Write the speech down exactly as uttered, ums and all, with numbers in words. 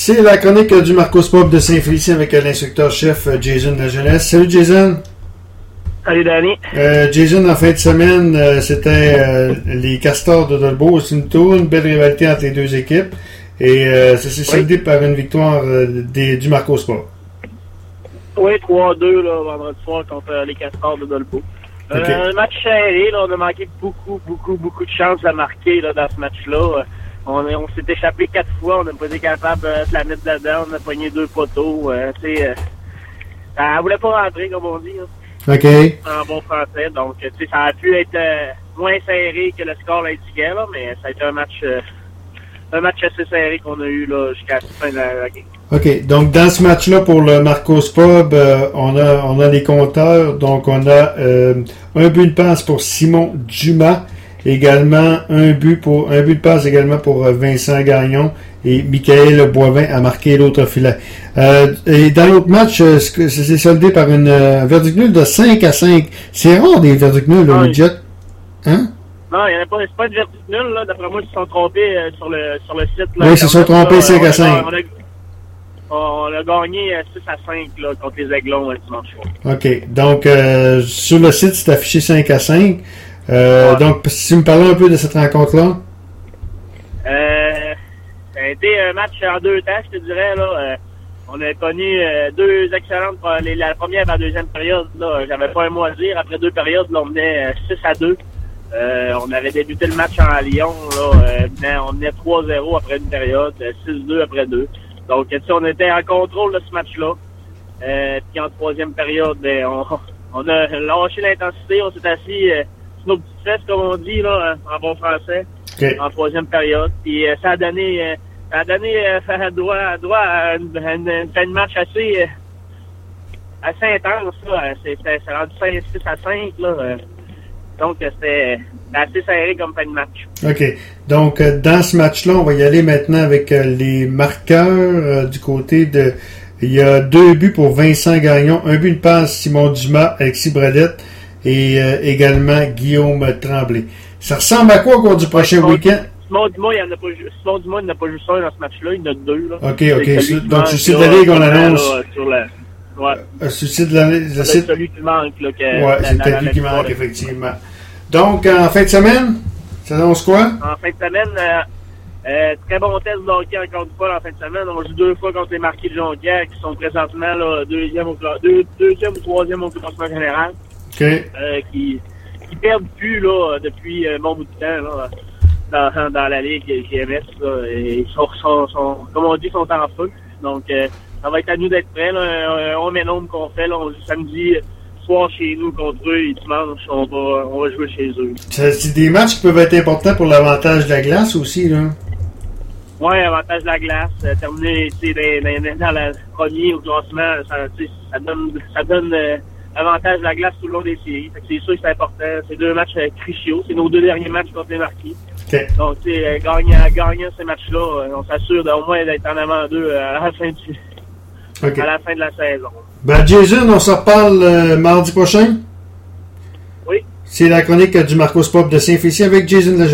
C'est la chronique du Marcos Pop de Saint-Félicien avec l'instructeur-chef Jason de la Jeunesse. Salut Jason! Salut Danny! Euh, Jason, en fin de semaine, euh, c'était euh, les Castors de Dolbeau. C'est une, tour, une belle rivalité entre les deux équipes. Et euh, ça s'est soldé oui. par une victoire euh, des, du Marcos Pop. Oui, trois deux là, vendredi soir contre euh, les Castors de Dolbeau. Euh, okay. Un match serré, là, on a manqué beaucoup, beaucoup, beaucoup de chances à marquer là, dans ce match-là. On, on s'est échappé quatre fois, on n'a pas été capable euh, de la mettre dedans, on a pogné deux poteaux. Euh, euh, elle voulait pas rentrer, comme on dit. Hein, OK. En bon français. Donc, ça a pu être euh, moins serré que le score l'indiquait, là, mais ça a été un match euh, un match assez serré qu'on a eu là, jusqu'à la fin de la, la game. OK. Donc, dans ce match-là, pour le Marcos Pub, euh, on a on a les compteurs. Donc, on a euh, un but de passe pour Simon Dumas. Également, un but pour un but de passe également pour euh, Vincent Gagnon. Et Michael Boivin a marqué l'autre filet. Euh, et dans l'autre match, euh, ça s'est soldé par une euh, verdict nul de cinq à cinq. C'est rare des verdicts nuls, là, le Jet. Hein? Non, il n'y en a pas, c'est pas de verdict nul, là. D'après moi, ils se sont trompés euh, sur le sur le site. Là, oui, ils se sont trompés là, cinq à cinq. On a, on a gagné euh, six à cinq là, contre les Aiglons euh, dimanche soir. OK. Donc, euh, sur le site, c'est affiché cinq à cinq. Euh, ouais. Donc, si tu me parlais un peu de cette rencontre-là. Euh, ça a été un match en deux temps, je te dirais. Là. Euh, on a connu euh, deux excellentes, les, la première et la deuxième période. Là, j'avais pas un mot à dire. Après deux périodes, là, on menait euh, six à deux. Euh, on avait débuté le match en Lyon. Là, euh, on menait trois zéro après une période, six deux après deux. Donc, on était en contrôle de ce match-là. Euh, puis en troisième période, ben, on, on a lâché l'intensité. On s'est assis euh, sur nos petites fesses, comme on dit là, en bon français, okay. En troisième période. Puis euh, ça a donné, euh, ça a donné euh, droit, droit à une, une, une fin de match assez, euh, assez intense. Là. C'est, c'est, c'est rendu six à cinq. Là. Euh, donc, c'était assez serré comme fin de match. OK. Donc, euh, dans ce match-là, on va y aller maintenant avec euh, les marqueurs euh, du côté de... Il y a deux buts pour Vincent Gagnon, un but de passe Simon Dumas, Alexis Bradette et euh, également Guillaume Tremblay. Ça ressemble à quoi au cours du prochain Simon, week-end? Simon Dumas, il n'a pas, Simon Dumas, il n'a pas juste un dans ce match-là, il en a deux. Là. OK, OK. C'est, donc, sur le site de la Ligue, on annonce... Là, sur la... Ouais. Euh, sur le site de la Ligue... C'est site... celui qui manque. Là, que, ouais, c'est peut-être lui qui manque, là. Effectivement. Donc, en fin de semaine, ça annonce quoi? En fin de semaine, euh, euh, très bon test de hockey encore une fois en fin de semaine. On joue deux fois contre les Marquis de Jonquière qui sont présentement là, deuxième, au, deux, deuxième ou troisième au classement général. OK. Euh, qui, qui perdent plus là, depuis un bon bout de temps là, dans, dans la Ligue G M S. Là, et ils sont, sont, sont, comme on dit, sont en feu. Donc, euh, ça va être à nous d'être prêts. Là. On met nombre qu'on fait. Là, on joue samedi soir chez nous contre eux et dimanche, on va, on va jouer chez eux. C'est des matchs qui peuvent être importants pour l'avantage de la glace aussi, là. Oui, avantage de la glace. Euh, terminer dans, dans, dans la premier au classement, ça, ça donne, ça donne euh, avantage de la glace tout le long des séries. Fait que c'est sûr que c'est important. C'est deux matchs euh, cruciaux. C'est nos deux derniers matchs contre les Marquis. Okay. Donc, euh, gagnant, gagnant ces matchs-là, euh, on s'assure d'au moins d'être en avant d'eux euh, à la fin du, okay. à la fin de la saison. Ben, Jason, on se reparle euh, mardi prochain. Oui. C'est la chronique du Marcos Pop de Saint-Félicien avec Jason.